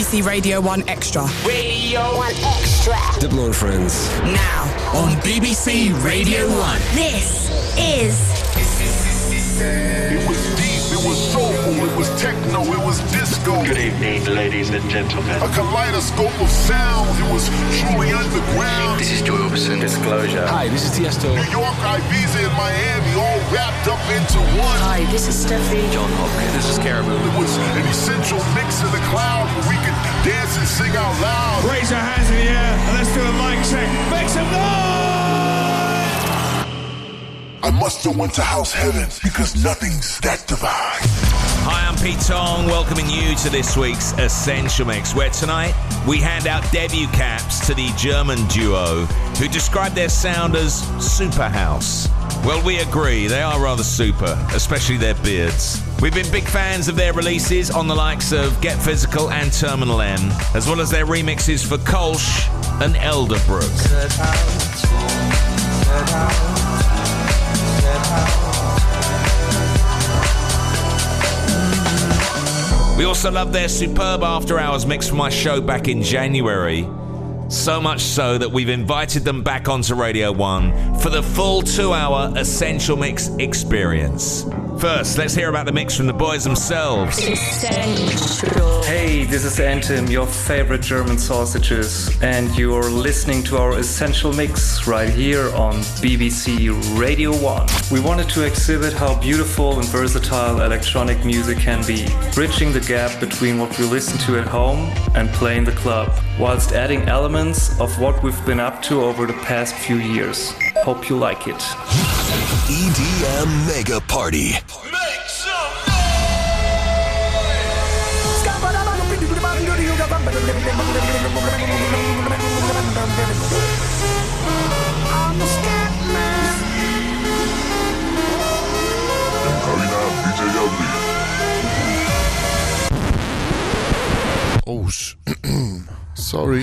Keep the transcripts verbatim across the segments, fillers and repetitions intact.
C Radio one Extra. Radio one Extra. Diplo and Friends. Now on B B C Radio one. This is... It was deep, it was soulful, it was techno, it was disco. Good evening, ladies and gentlemen. A kaleidoscope of sounds, it was truly underground. This is Joy Orbison. Disclosure. Hi, this is Tiesto. New York, Ibiza, and Miami all wrapped up into one. Hi, this is Steffi. John Hopkins. This is Caribou. It was an essential mix in the cloud where we could dance and sing out loud. Raise your hands in the air and let's do a mic check. Make some noise! I must have went to house heaven because nothing's that divine. Hi, I'm Pete Tong, welcoming you to this week's Essential Mix, where tonight we hand out debut caps to the German duo who describe their sound as super house. Well, we agree, they are rather super, especially their beards. We've been big fans of their releases on the likes of Get Physical and Terminal M, as well as their remixes for Kolsch and Elderbrook. We also love their superb After Hours mix from my show back in January. So much so that we've invited them back onto Radio one for the full two-hour Essential Mix experience. First, let's hear about the mix from the boys themselves. Essential. Hey, this is Antim, your favorite German sausages, and you're listening to our Essential Mix right here on B B C Radio one. We wanted to exhibit how beautiful and versatile electronic music can be, bridging the gap between what we listen to at home and play in the club, whilst adding elements of what we've been up to over the past few years. Hope you like it. E D M Mega Party. Make some I'm a scat man. D J L B. Oh, sh- sorry.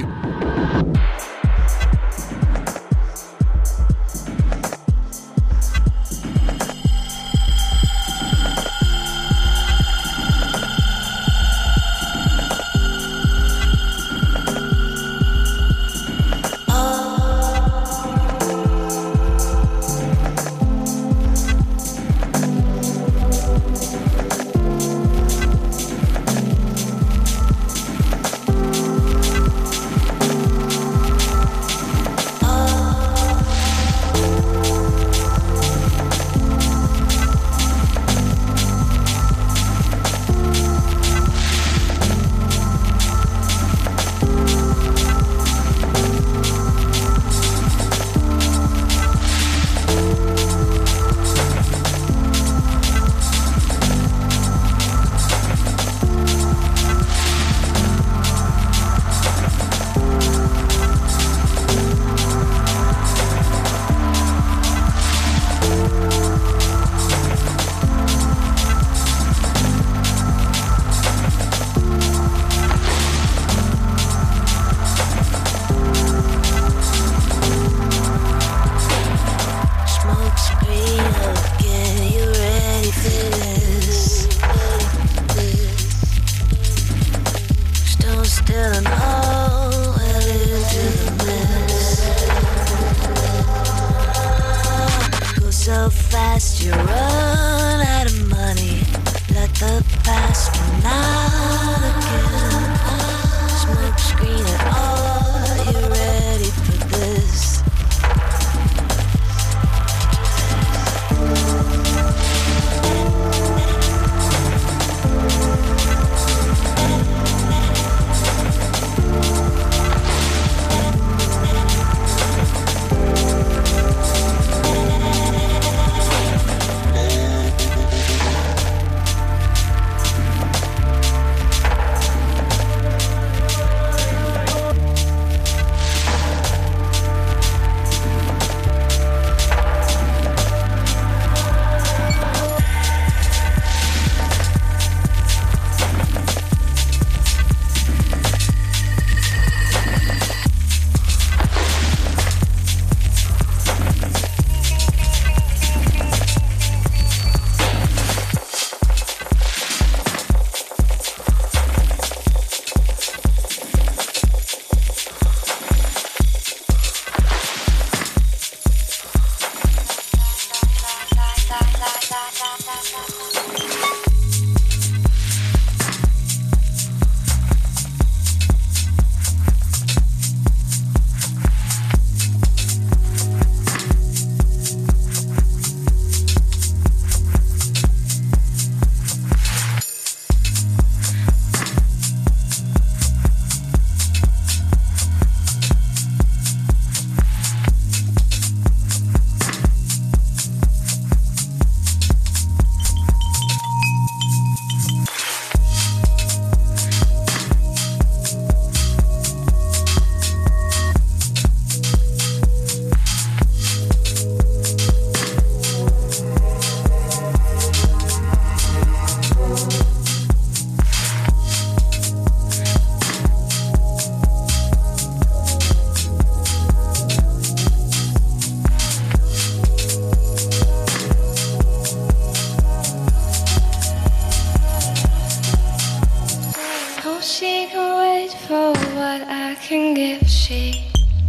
she can wait for what I can give. She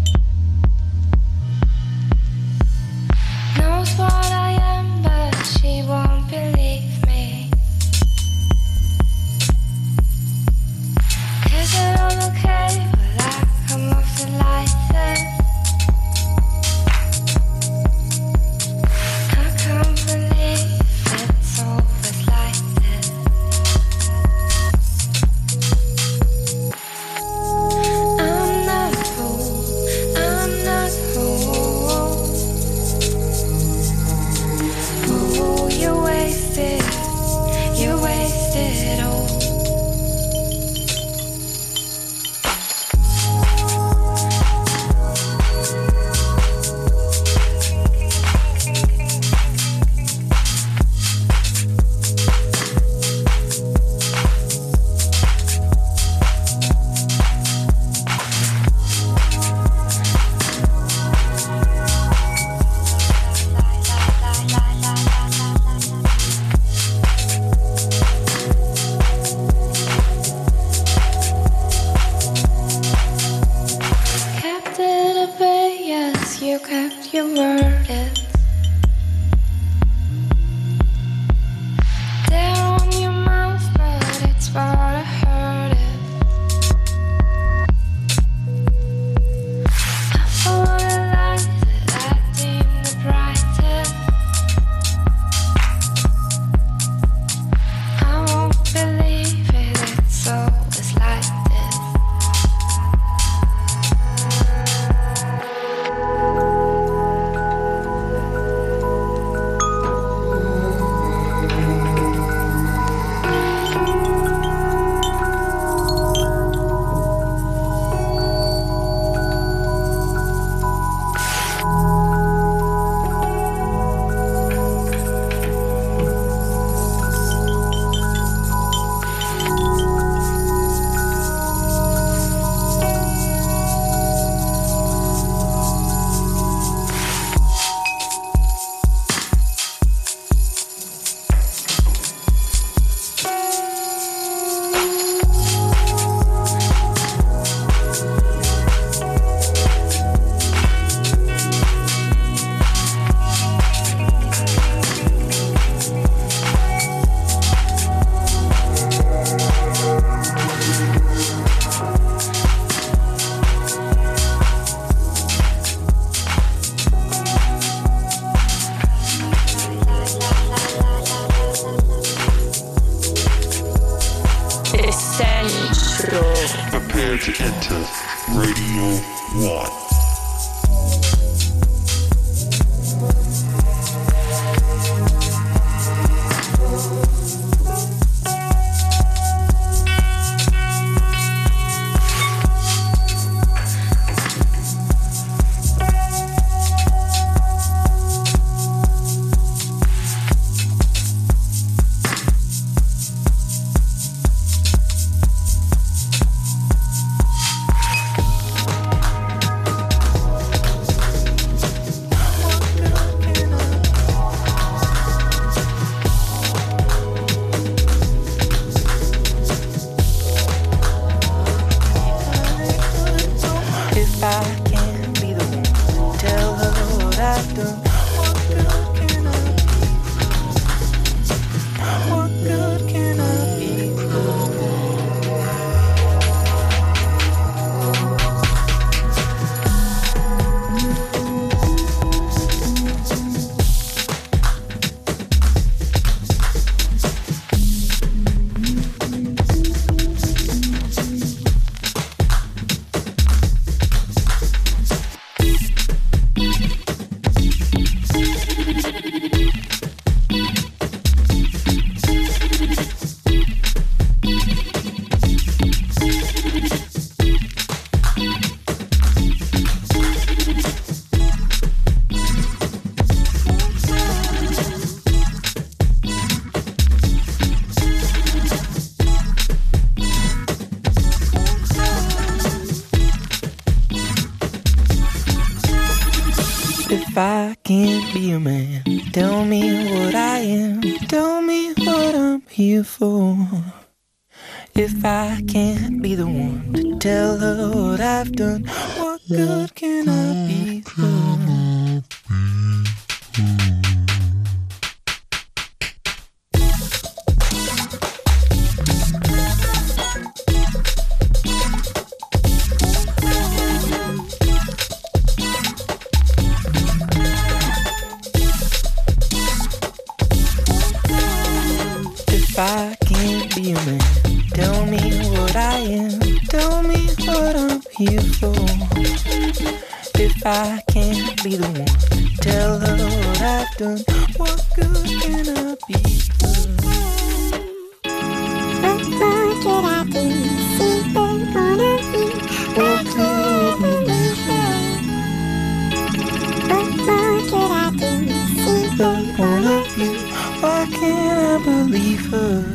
knows what I am, but she won't believe me. Is it all okay? Will I come off the light then? I can't believe it's always like this. I'm not a fool, I'm not a fool. Ooh, you wasted, you wasted all. Kept it a bit, yes, you kept your word. It's there on your mouth, but it's far to hurt it. I follow the light that I deem the brightest. I won't believe it, it's always like this. Essential. Prepare to enter Radio One. If I can't be a man, tell me what I am, tell me what I'm here for. If I can't be the one to tell her what I've done, what good can I be for? If I can't be a man, tell me what I am, tell me what I'm here for. If I can't be the one, tell her what I've done, what good can I be for? What more could I do? See her corner of me, what could I believe her? What more could I do? See her corner of you, why can't I believe her?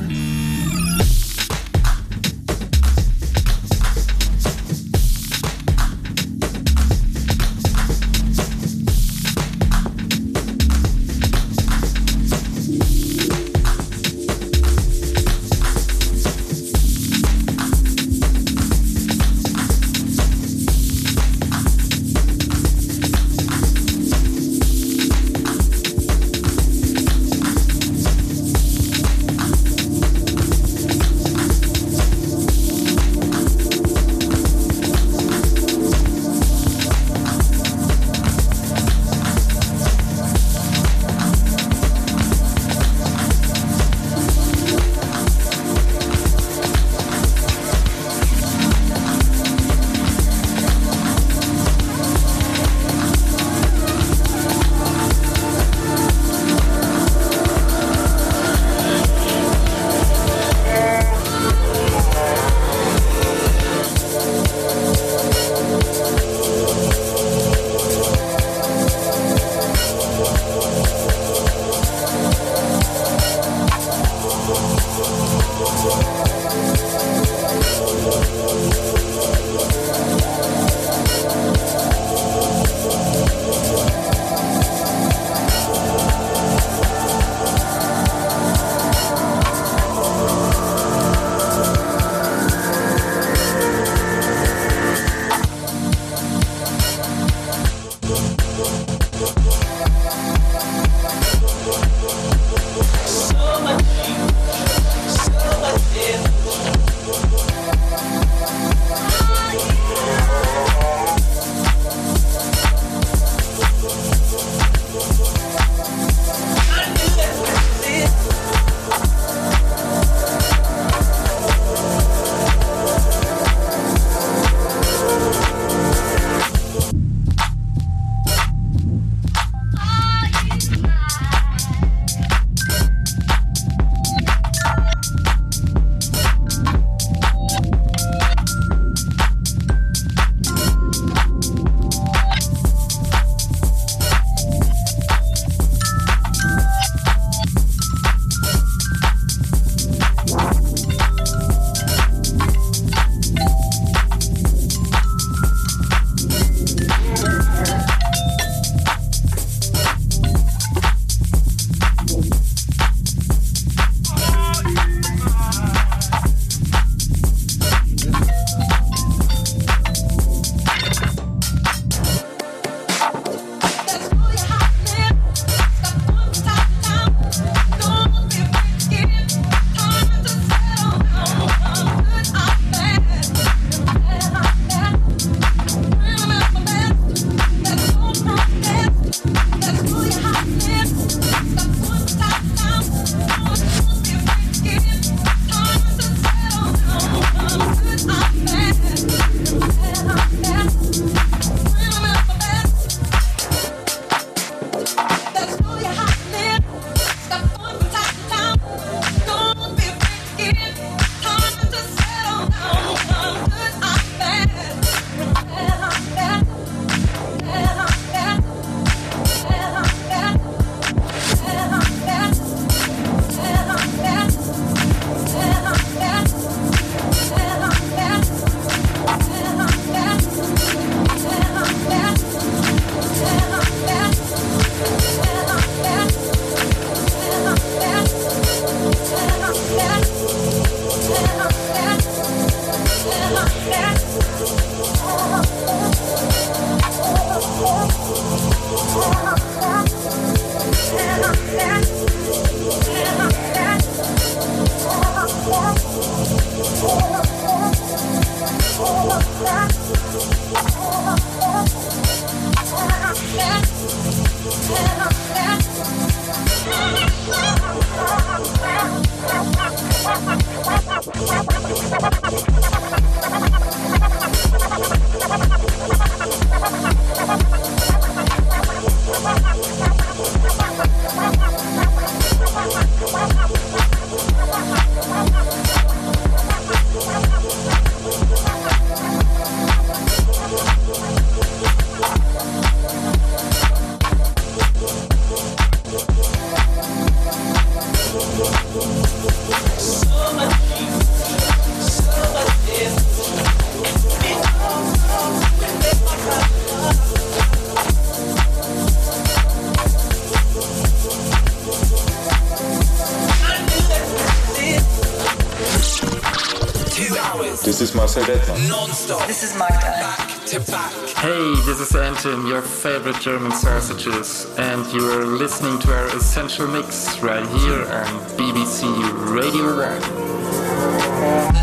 This is Marcel Dettmann. Non-stop. This is Magda. Back to back. Hey, this is Anton, your favorite German sausages, and you are listening to our Essential Mix right here on B B C Radio one.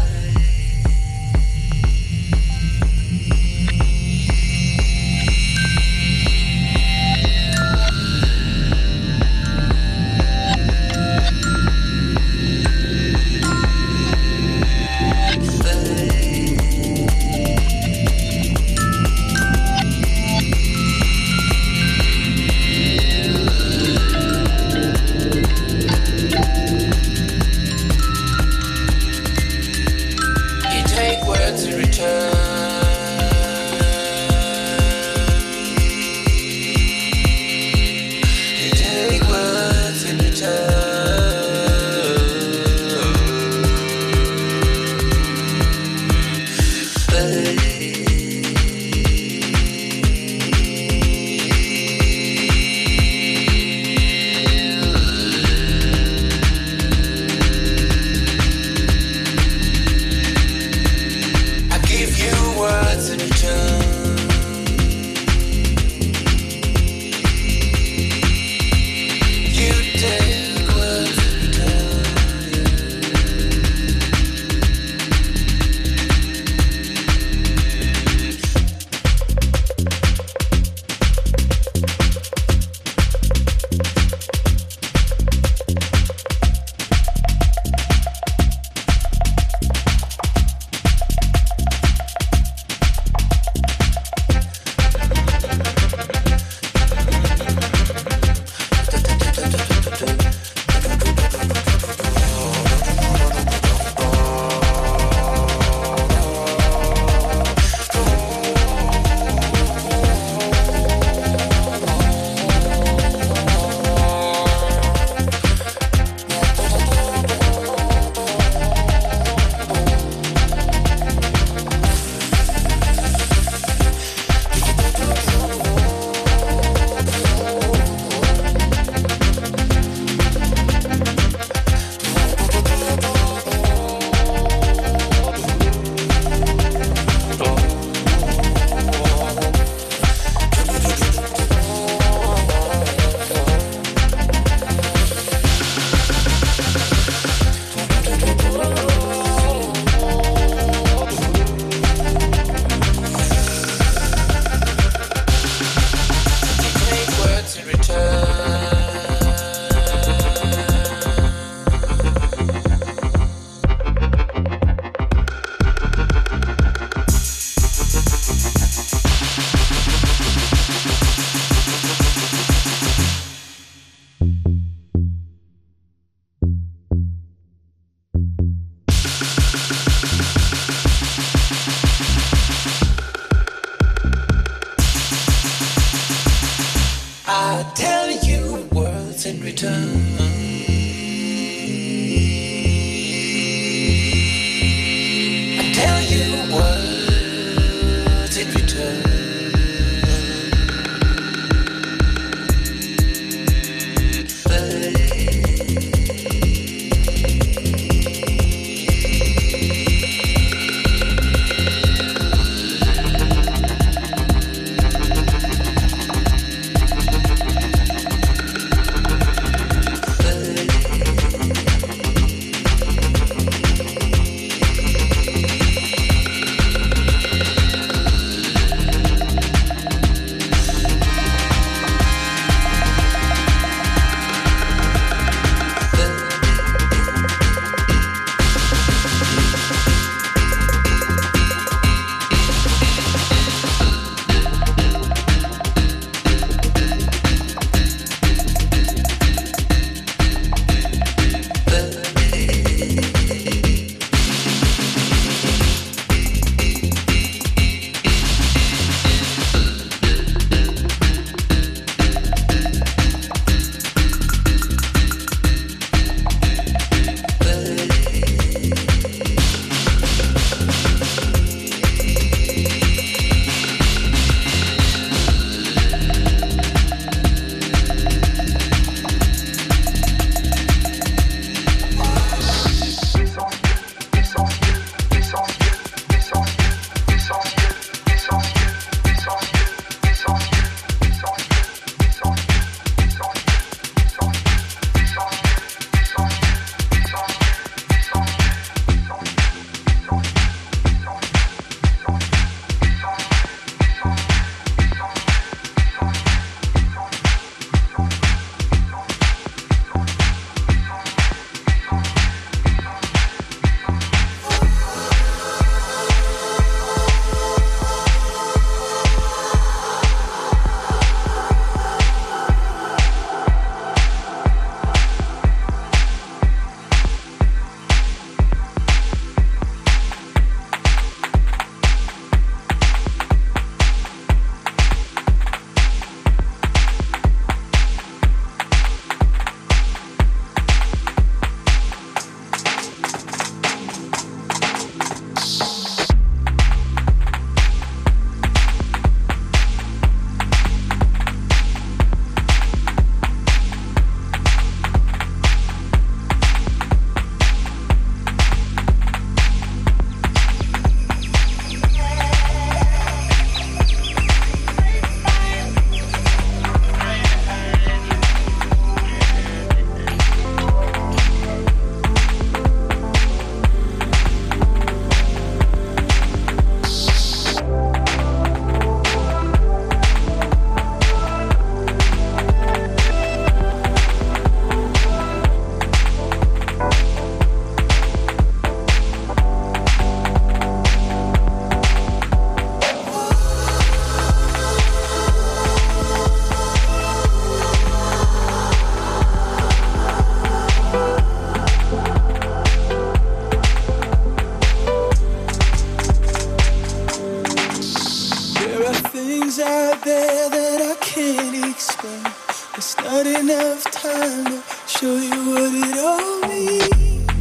things out there that I can't explain. There's not enough time to show you what it all means.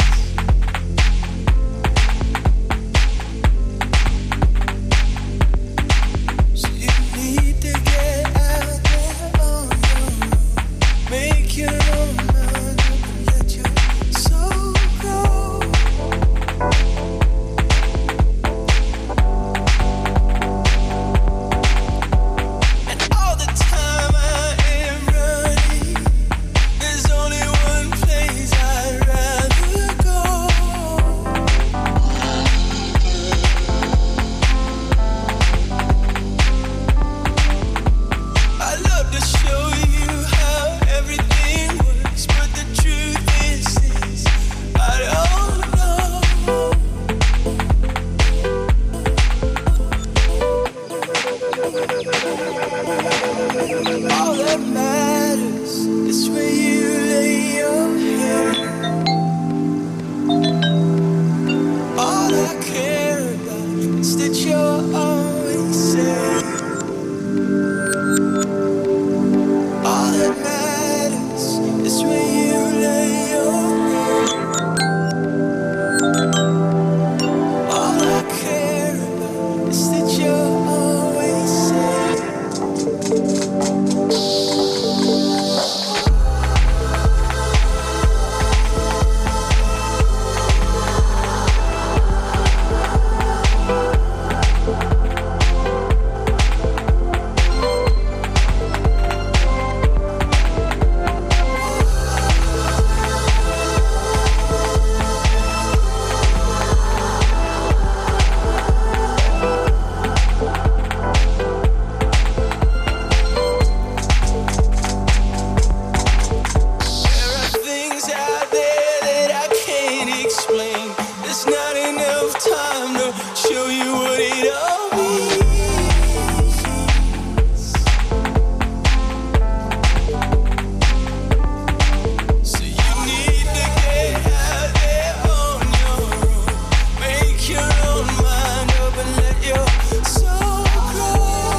So you need to get out there on your own. Make your own mind up and let your soul grow. And all the time I am running, there's only one place I'd rather go. I love to show you how everything works, but the truth is this, I don't know. All that matters is where you lay your head. All I care about is that you're always safe. All that matters is where you lay your head. All I care about is that you're always safe. There are things out there that I can't explain. There's not enough time to show you what it all means. So you need to get out there on your own. Make your own mind up and let your soul grow.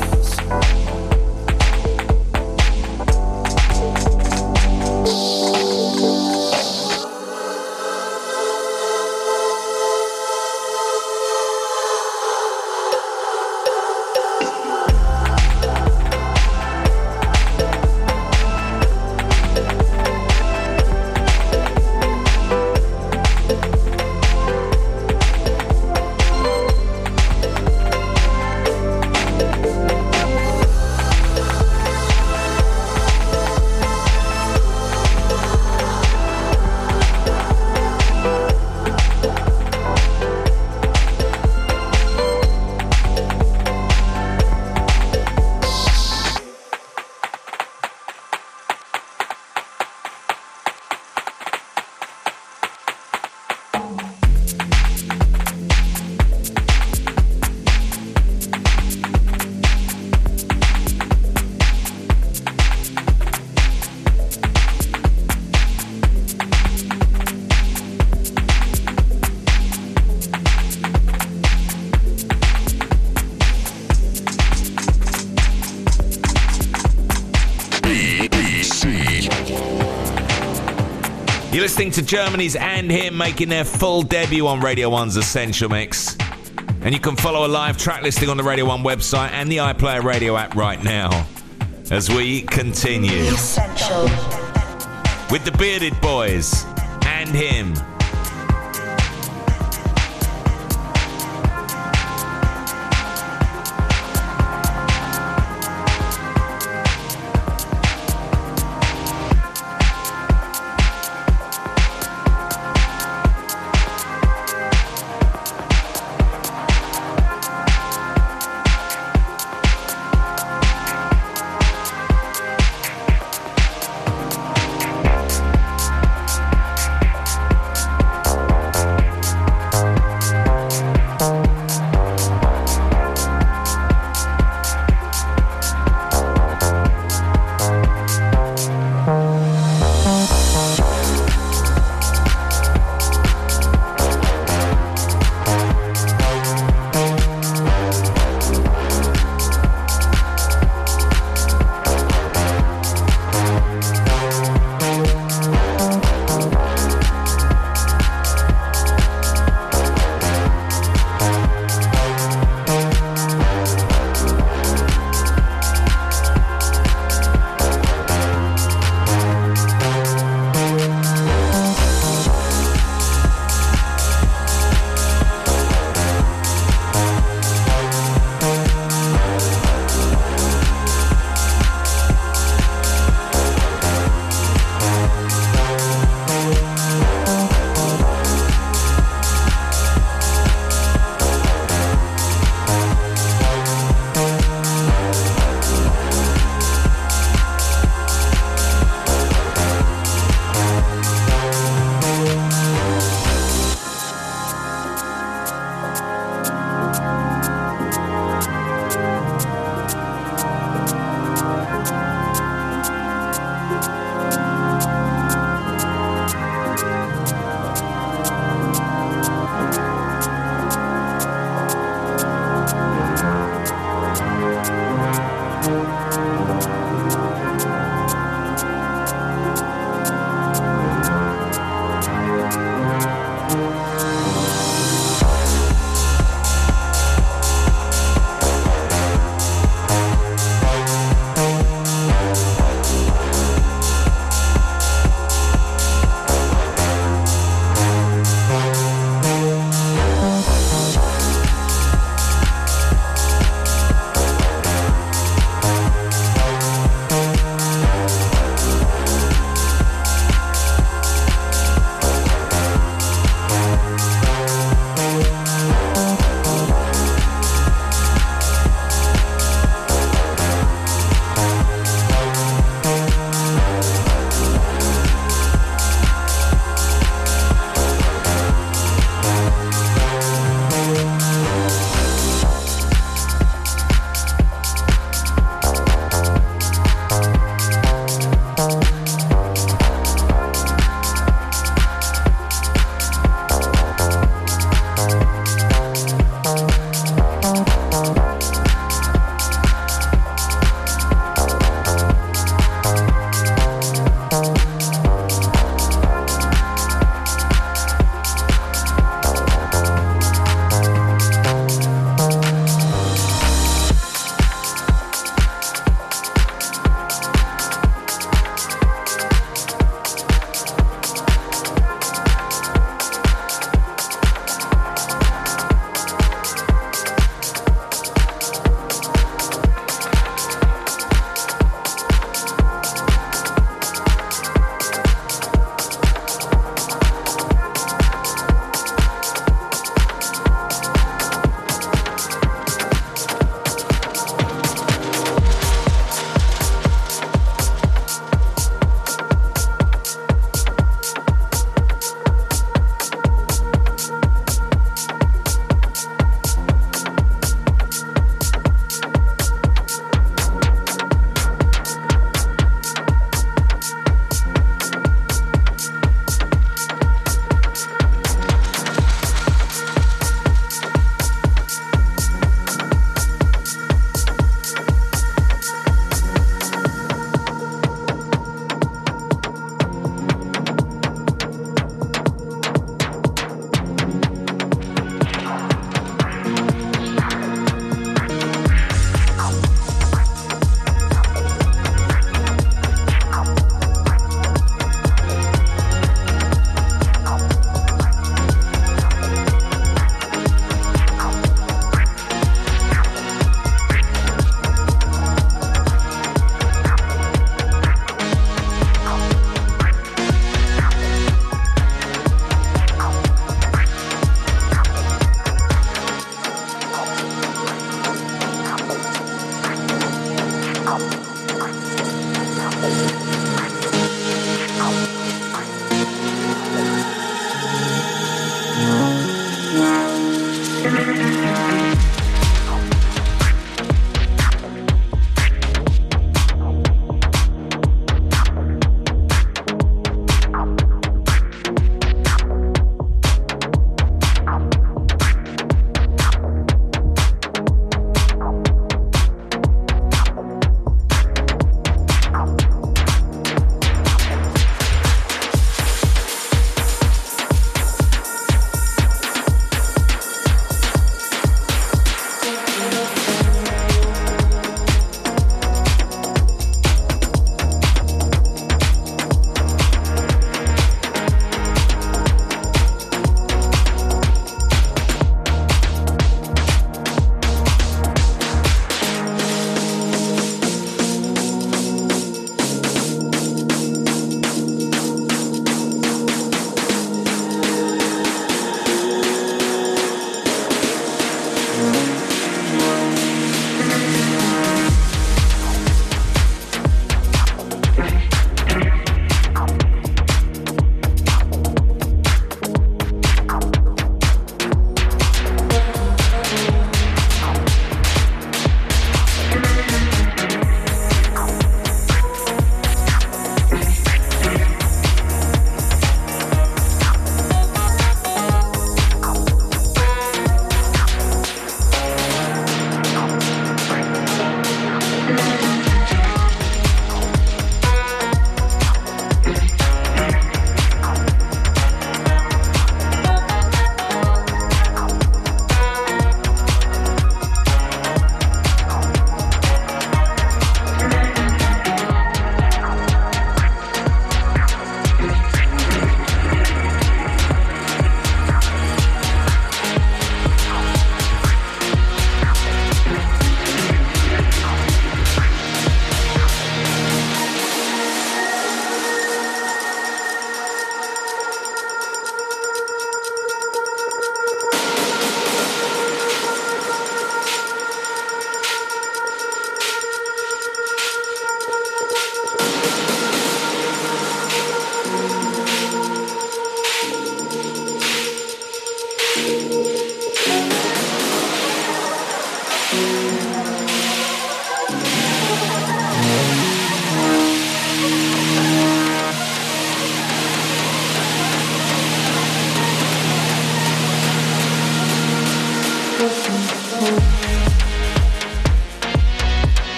You're listening to Germany's And Him making their full debut on Radio one's Essential Mix. And you can follow a live track listing on the Radio one website and the iPlayer Radio app right now as we continue. Essential. With the Bearded Boys and Him.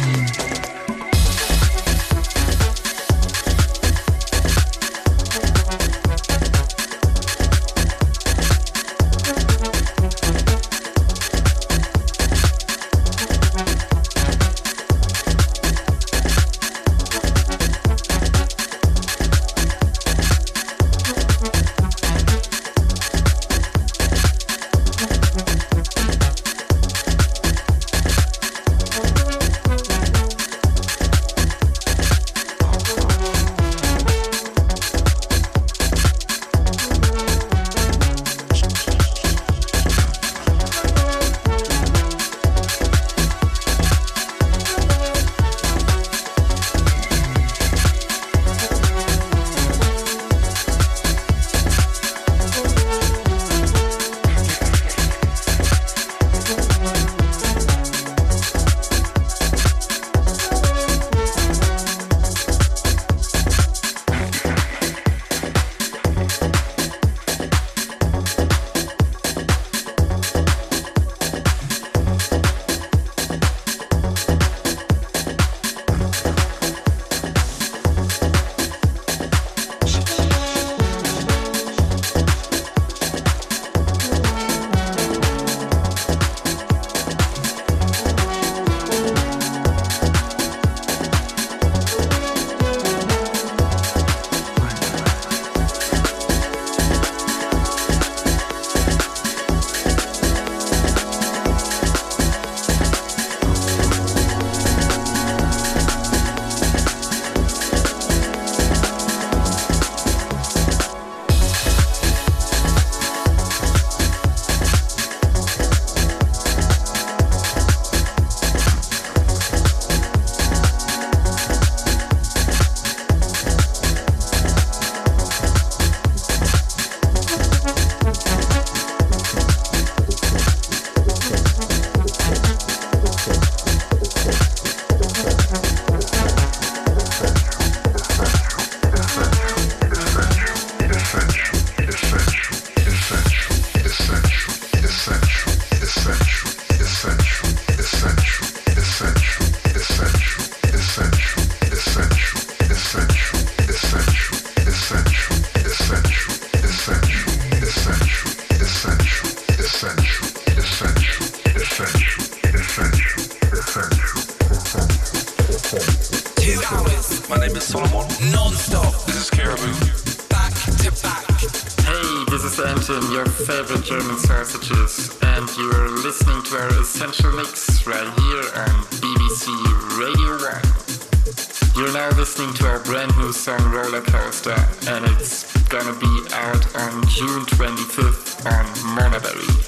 Anthem, your favorite German sausages, and you're listening to our Essential Mix right here on B B C Radio one. You're now listening to our brand new song Roller Coaster, and it's gonna be out on June twenty-fifth on Monaberry.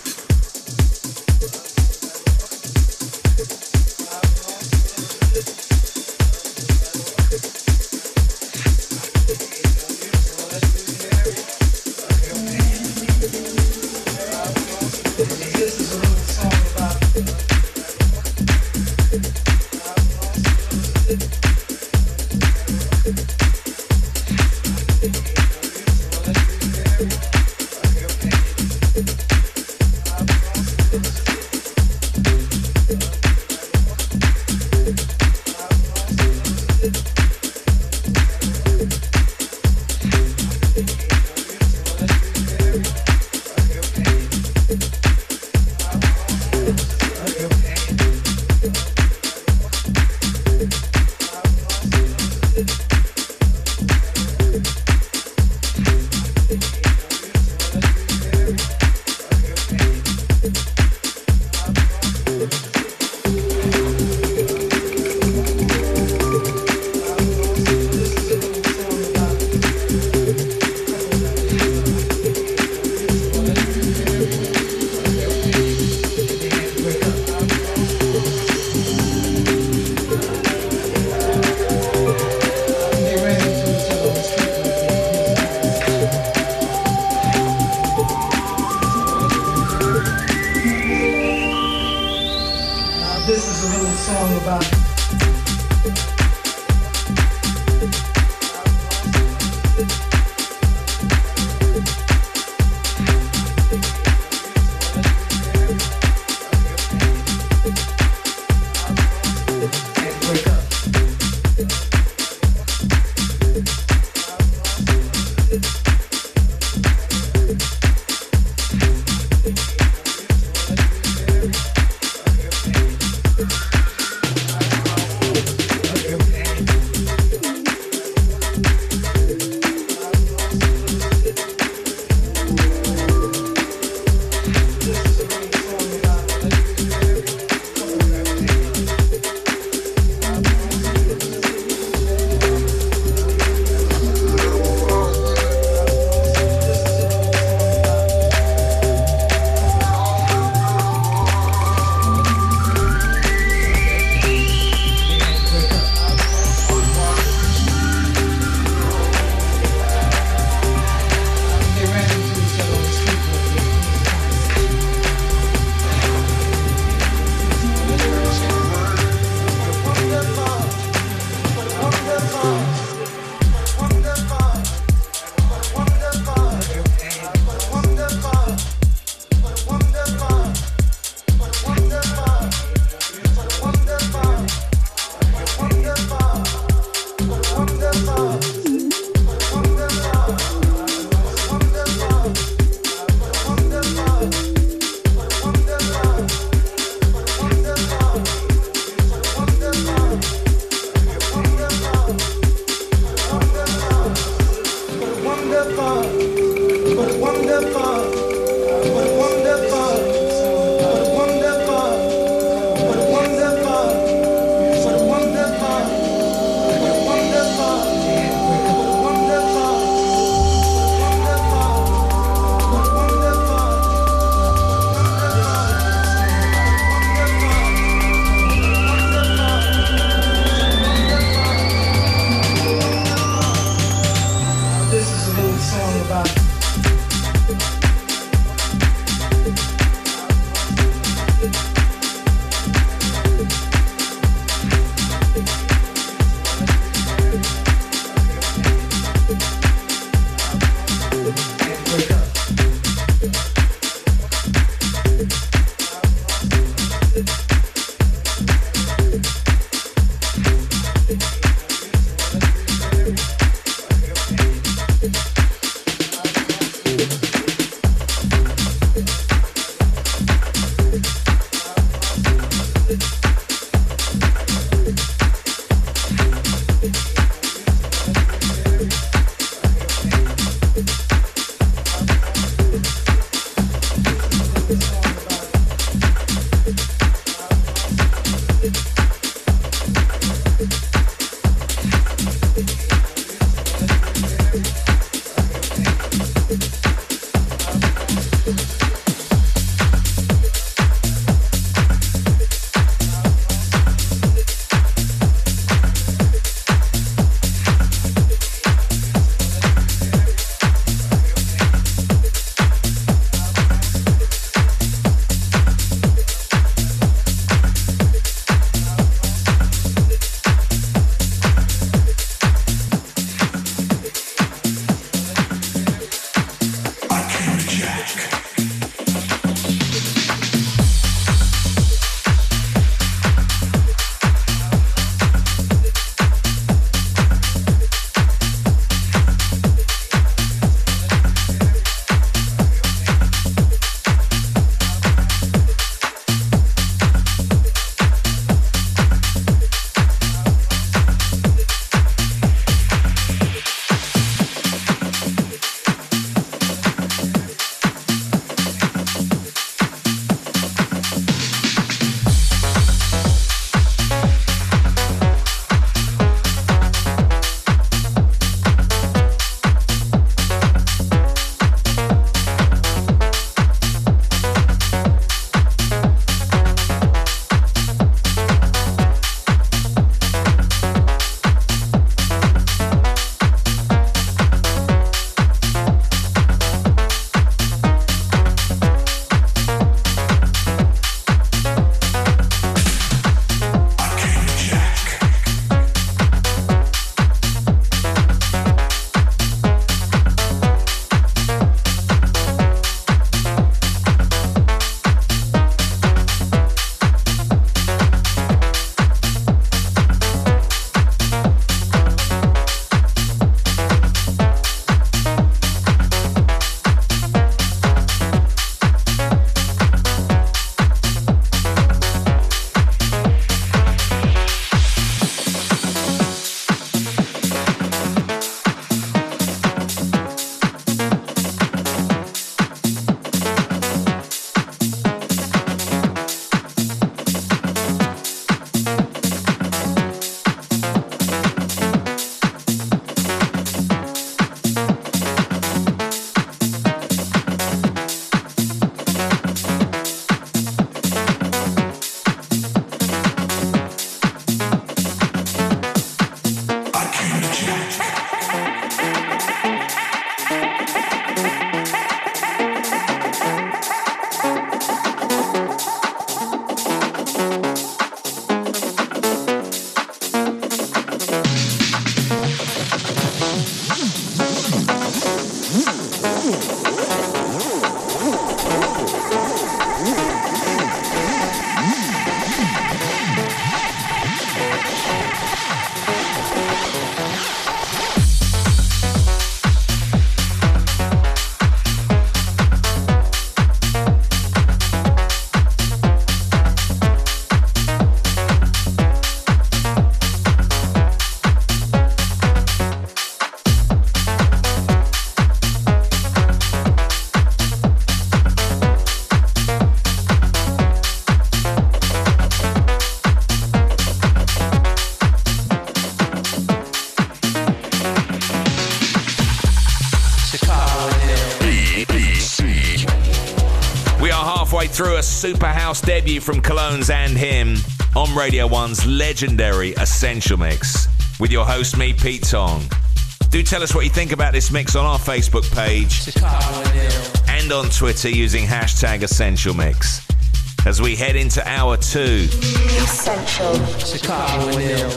halfway through a super house debut from Colognes and him on Radio one's legendary Essential Mix with your host, me, Pete Tong. Do tell us what you think about this mix on our Facebook page and on Twitter using hashtag Essential Mix as we head into hour two. Essential. Chicago and Ill.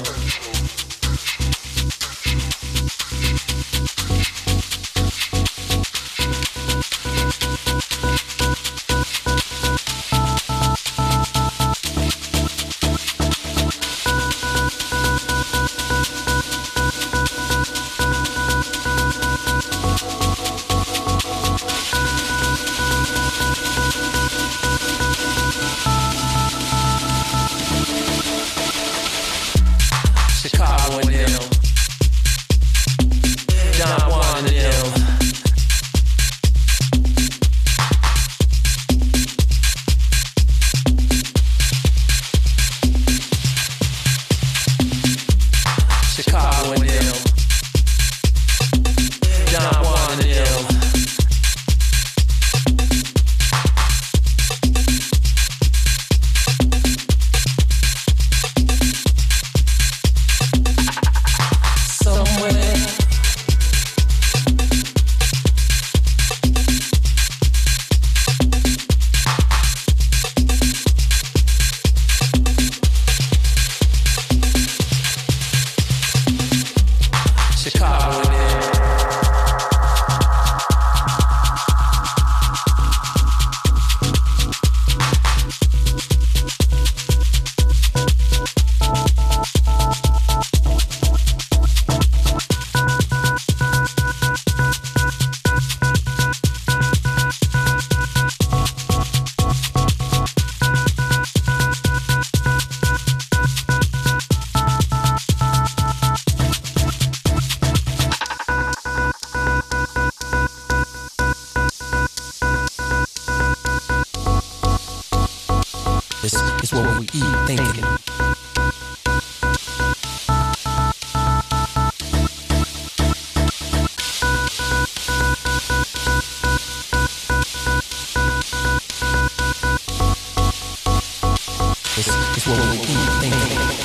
It's what we eat, thinking. It's, it's what we eat, thinking.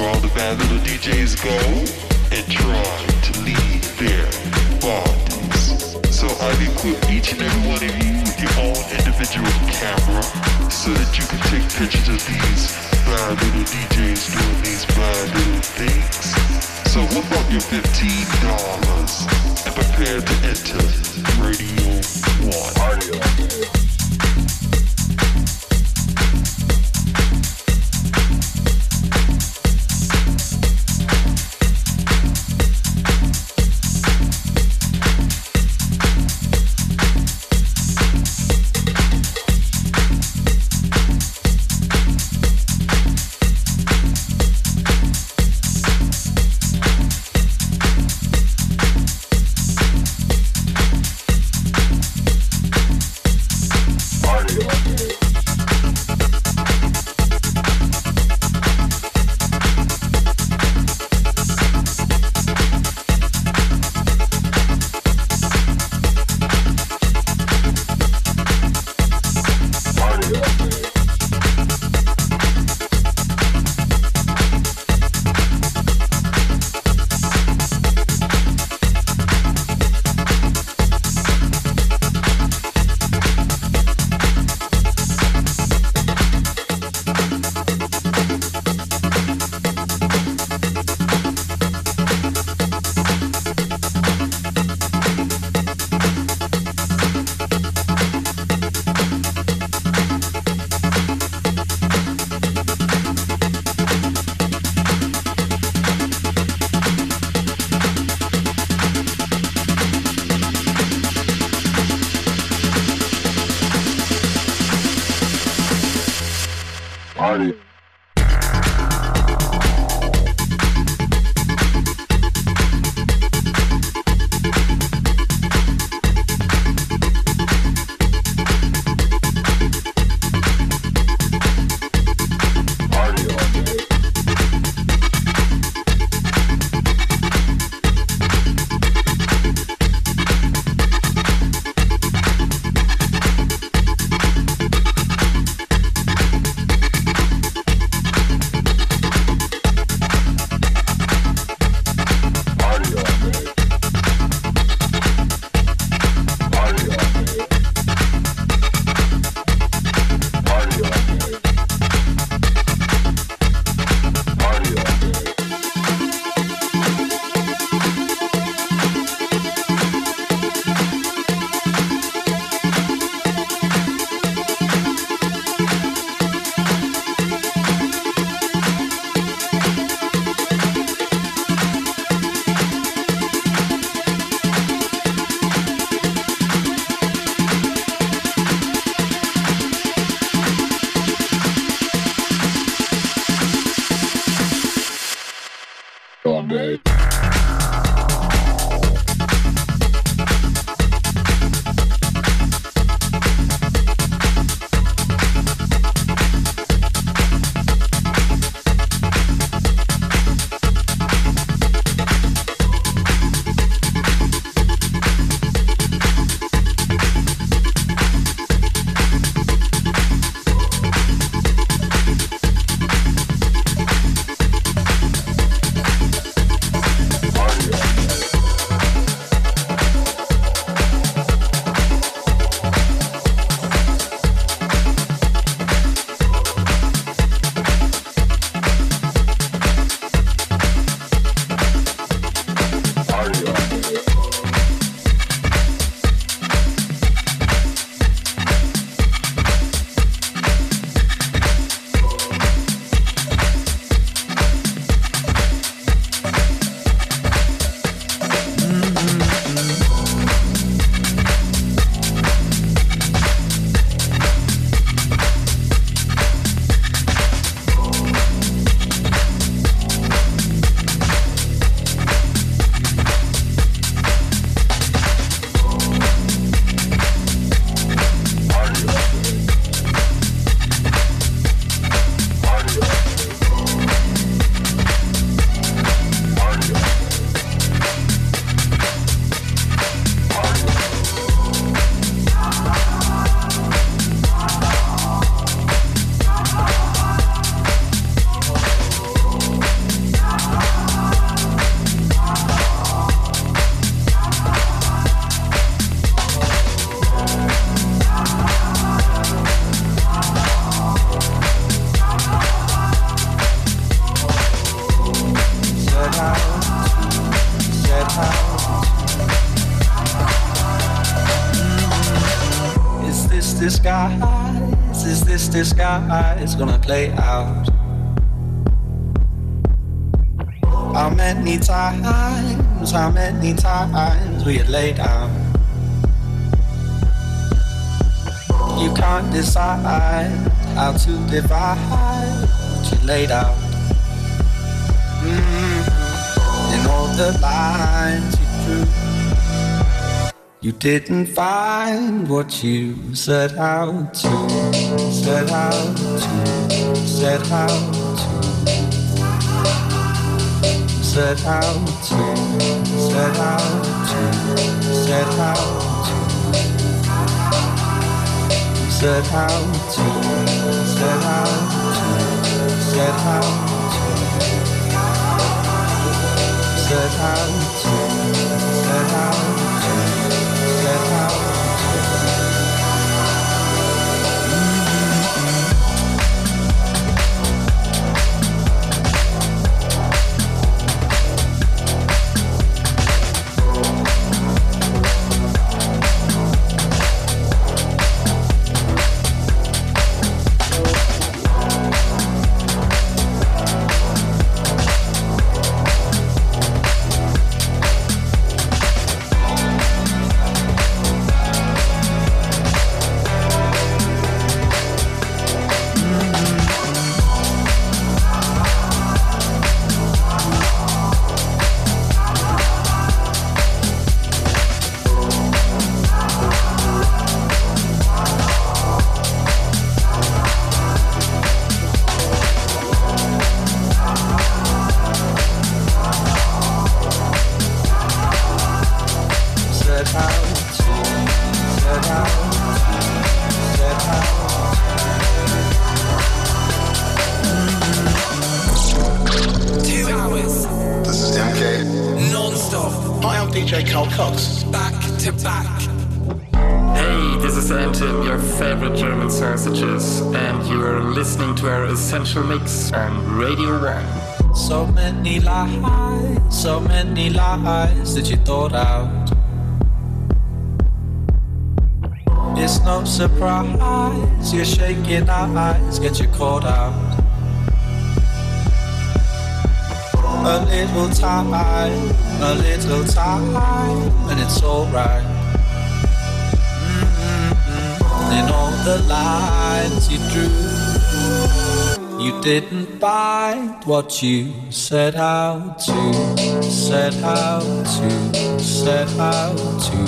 where all the bad little D Js go and try to lead their bodies. So I've equipped each and every one of you with your own individual camera so that you can take pictures of these bad little D Js doing these bad little things. So whip up your fifteen dollars and prepare to enter Radio One. Radio. set out to, set out to. Mm-hmm. Is this disguise? Is this disguise gonna play out? How many times, how many times we had laid out? You can't decide how to divide what you laid out. Mm-hmm. In all the lines you drew, you didn't find what you set out to, set out to, set out to. Set out to, set out to, set out to, set out to, set out to, set out to, set out to, set out to, set out to. Essential Mix on Radio One. So many lies, so many lies that you thought out. It's no surprise your shaking eyes get you caught out. A little time, a little time, and it's alright. Mm-hmm. In all the lines you drew, you didn't find what you set out to, set out to, set out to,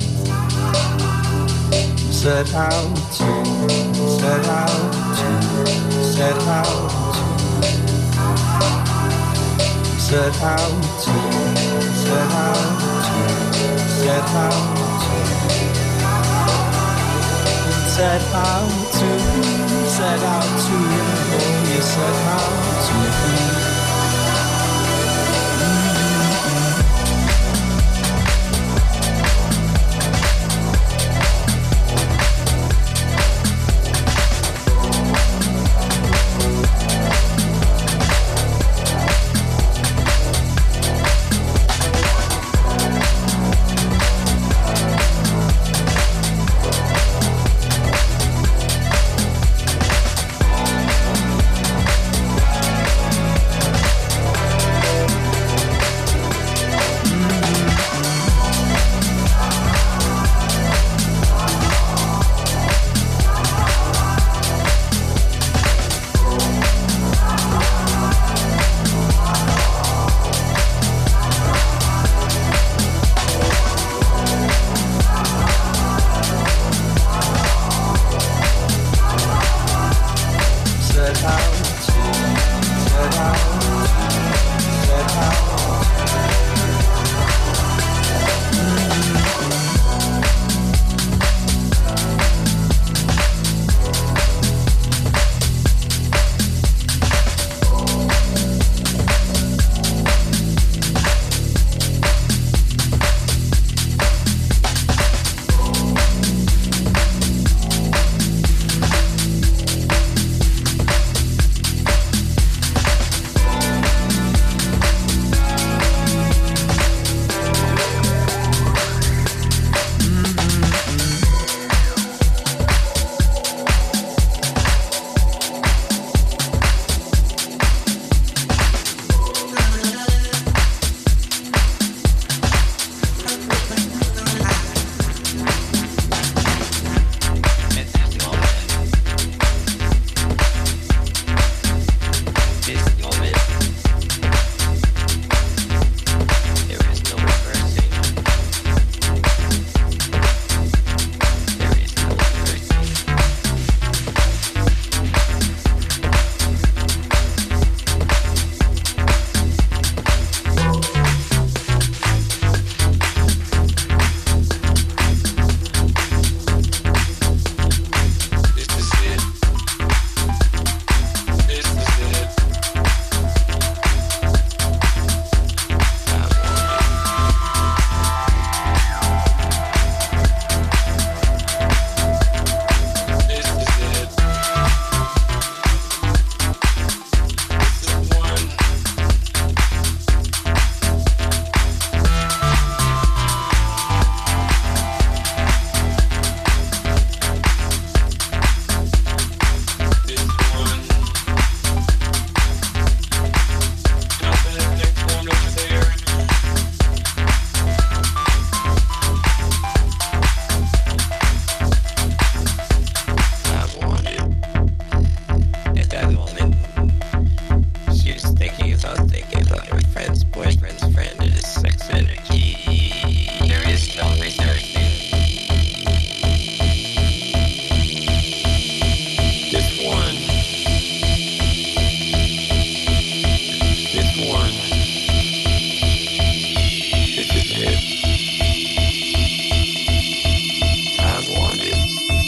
set out to, set out to, set out to, set out to, set out to, set out to, set out to. Set out to, oh, you set out to. friend's boyfriend's friend and his sex energy. There is no reserve. This one. This one. This is it. I want it.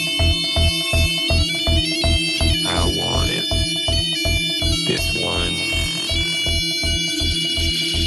I want it. This one.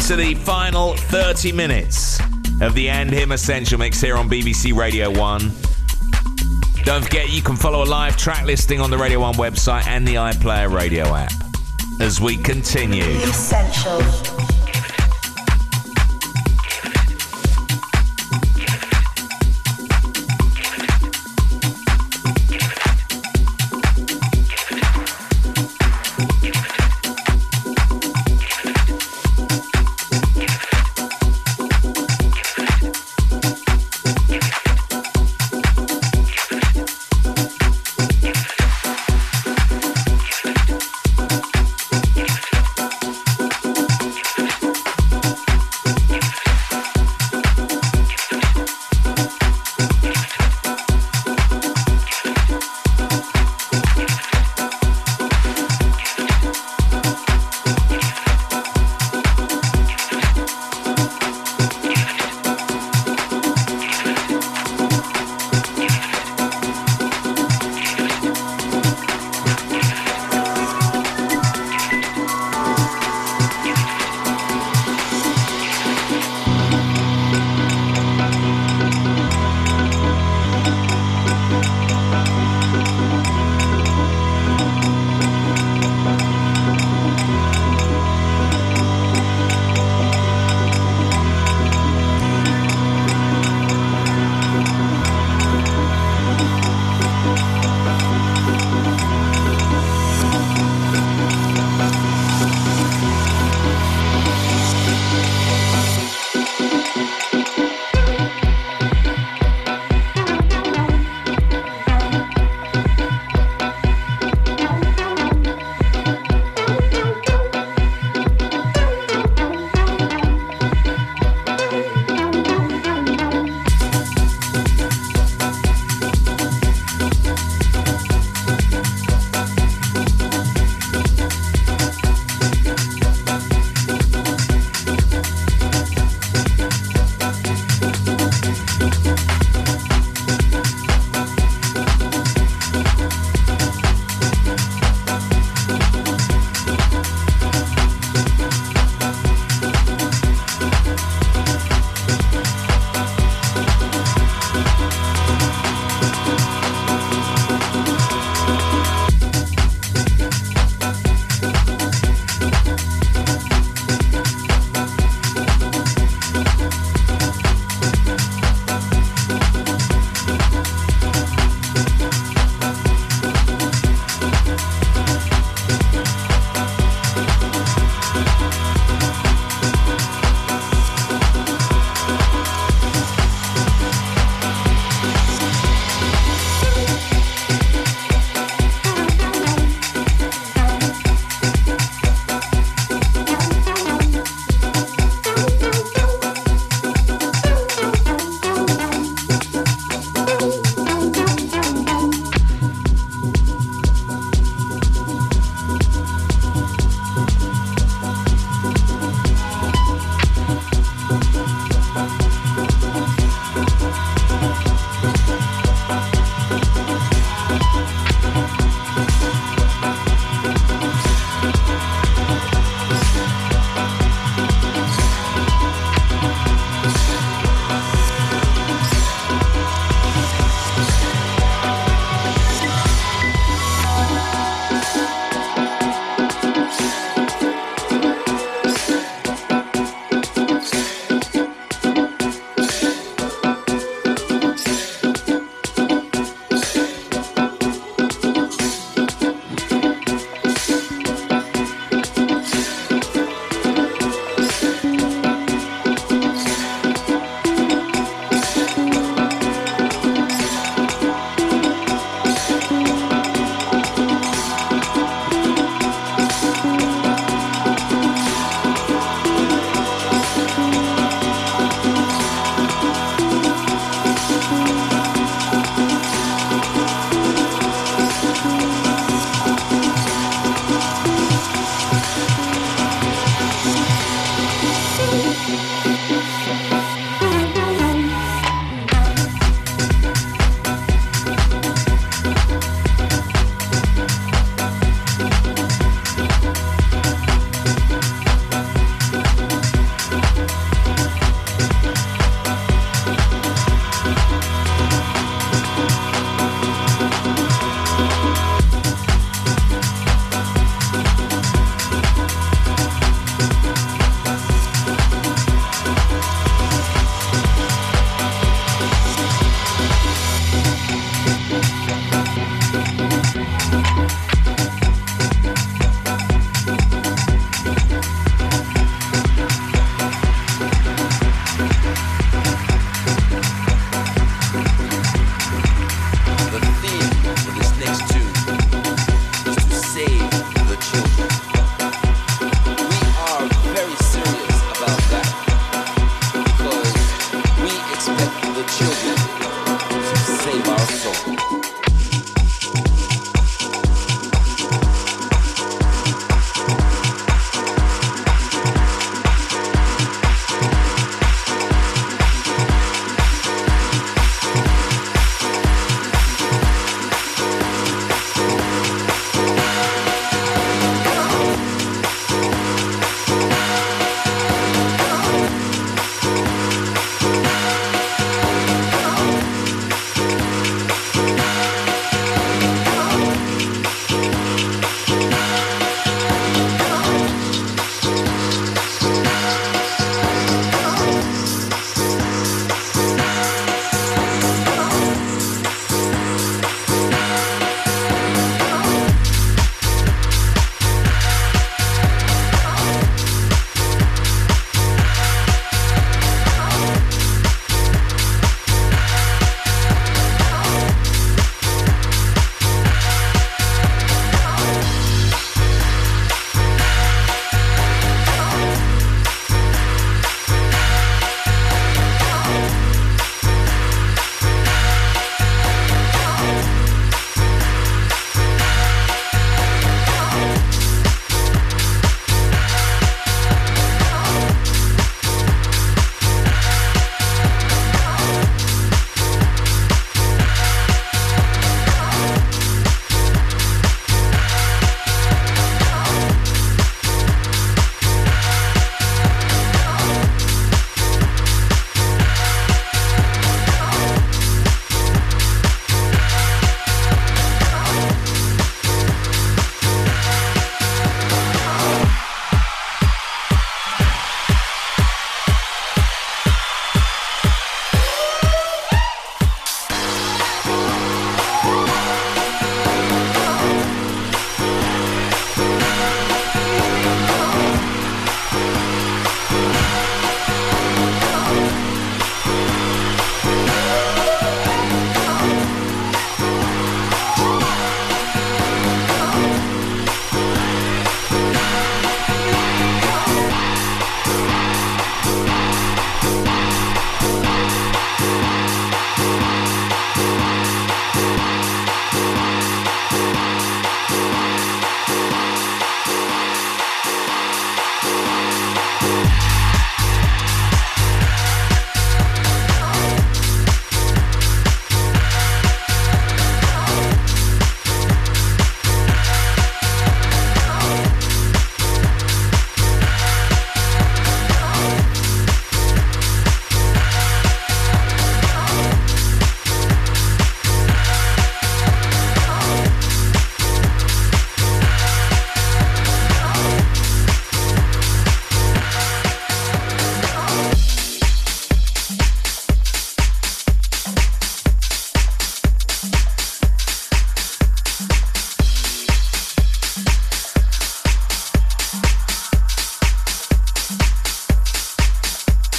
into the final thirty minutes of the And Him Essential Mix here on B B C Radio one. Don't forget you can follow a live track listing on the Radio one website and the iPlayer Radio app as we continue. Essential.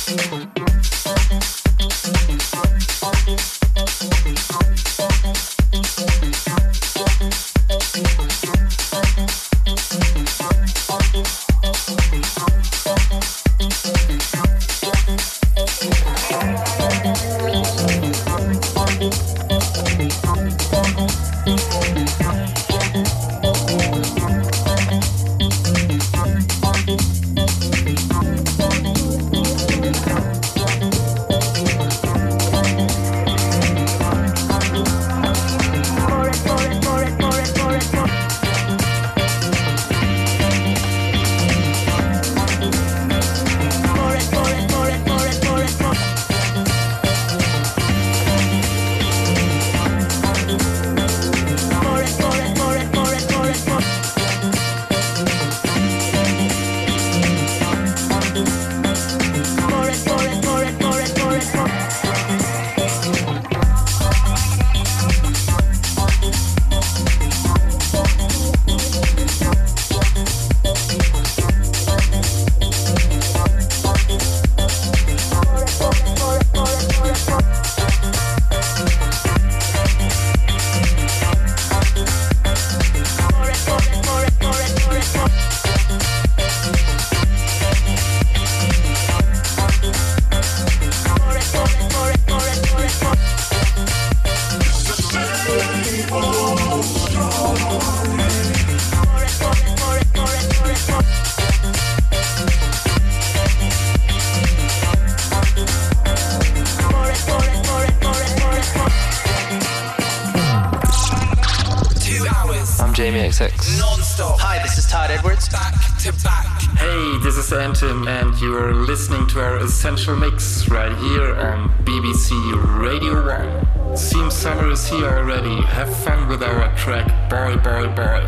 Jamie X X. Non-stop. Hi, this is Todd Edwards. Back to back. Hey, this is Antim, and you are listening to our Essential Mix right here on B B C Radio one. Seems summer is here already. Have fun with our track Boy, Boy, Boy.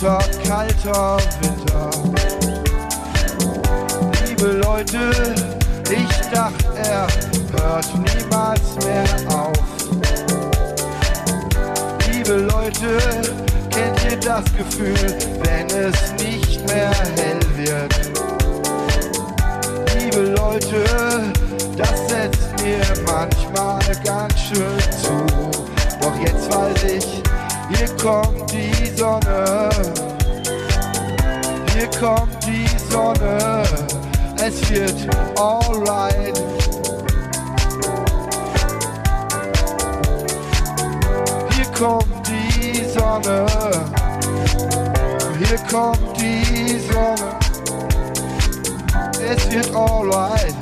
harter, kalter Winter. Liebe Leute, ich dachte, er hört niemals mehr auf. Liebe Leute, kennt ihr das Gefühl, wenn es nicht mehr hell wird? Liebe Leute, das setzt mir manchmal ganz schön zu. Doch jetzt weiß ich, hier kommt die Sonne. Hier kommt die Sonne. Es wird alright. Hier kommt die Sonne. Hier kommt die Sonne. Es wird alright.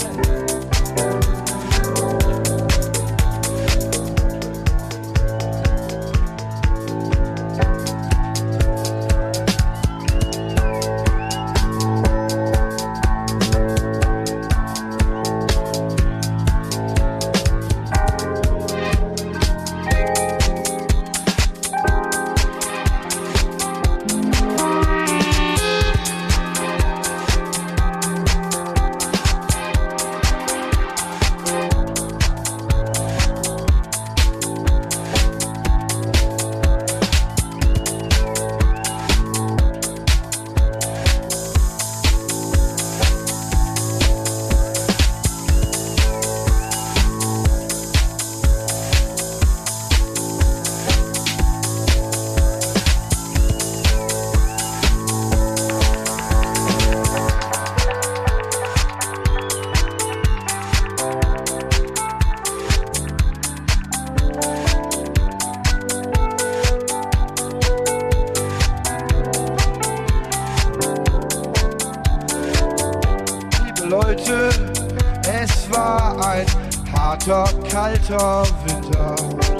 Leute, es war ein harter, kalter Winter.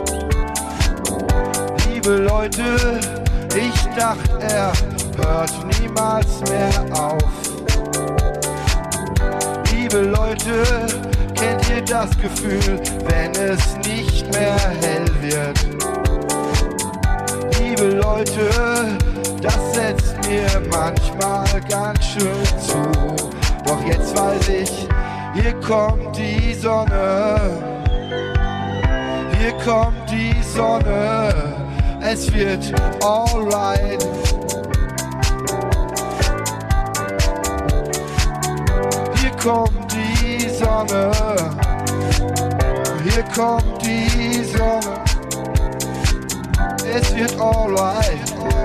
Liebe Leute, ich dachte, er hört niemals mehr auf. Liebe Leute, kennt ihr das Gefühl, wenn es nicht mehr hell wird? Liebe Leute, das setzt mir manchmal ganz schön zu. Doch jetzt weiß ich, hier kommt die Sonne. Hier kommt die Sonne. Es wird alright. Hier kommt die Sonne. Hier kommt die Sonne. Es wird alright.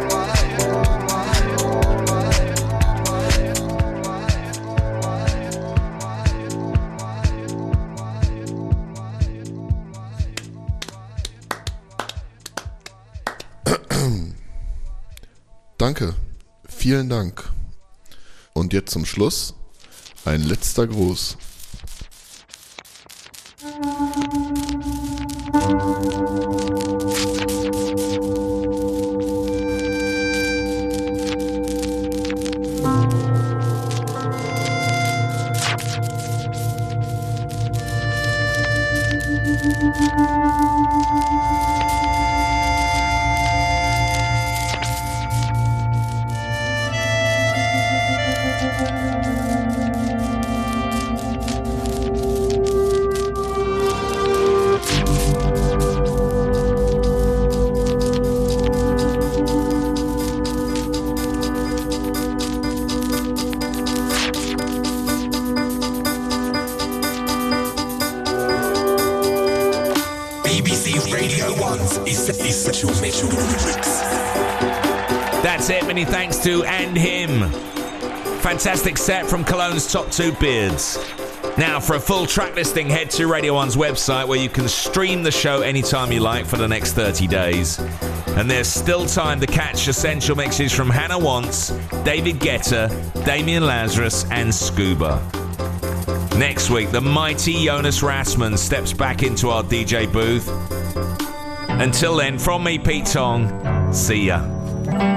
Danke, vielen Dank. Und jetzt zum Schluss ein letzter Gruß. That's it, many thanks to And Him. Fantastic set from Cologne's Top Two Beards. Now, for a full track listing, head to Radio one's website where you can stream the show anytime you like for the next thirty days. And there's still time to catch essential mixes from Hannah Wants, David Guetta, Damian Lazarus, and Scuba. Next week, the mighty Jonas Rasmussen steps back into our D J booth. Until then, from me, Pete Tong, see ya.